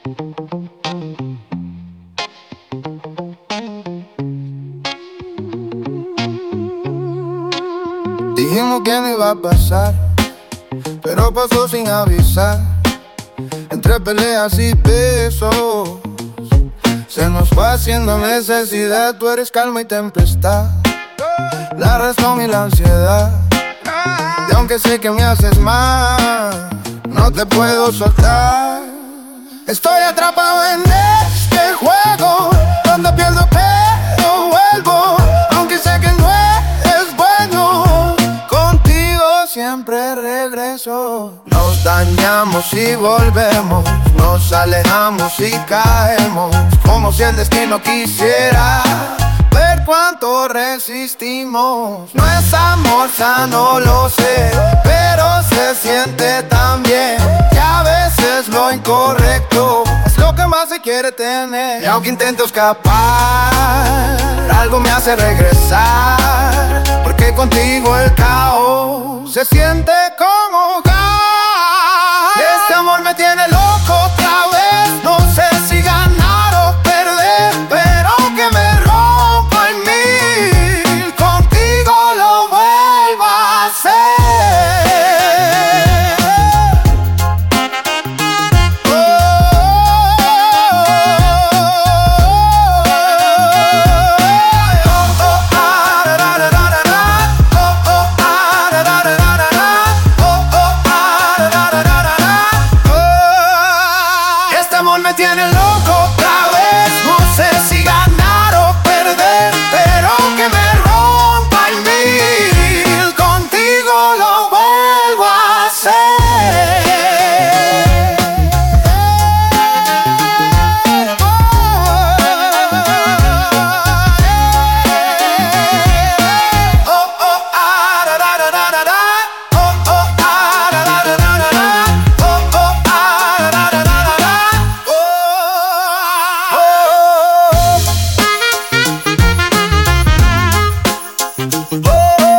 Dijimos que no iba a pasar, pero pasó sin avisar. Entre peleas y besos se nos fue haciendo necesidad. Tú eres calma y tempestad, la razón y la ansiedad. Y aunque sé que me haces mal, no te puedo soltar. Estoy atrapado en este juego, donde pierdo pero vuelvo. Aunque sé que no es bueno, contigo siempre regreso. Nos dañamos y volvemos, nos alejamos y caemos, como si el destino quisiera ver cuánto resistimos. No es amor sano, lo sé, pero se siente tan bien que a veces lo incorrecto es lo que más se quiere tener. Y aunque intento escapar, algo me hace regresar, porque contigo el caos se siente como hogar. Este amor me tiene loco otra vez, no sé si ganar o perder, pero que me rompa en mil, contigo lo vuelvo a hacer. Me tiene loco otra vez, no sé si ganar o perder, pero que me rompa el mil, contigo lo vuelvo a hacer. Oh,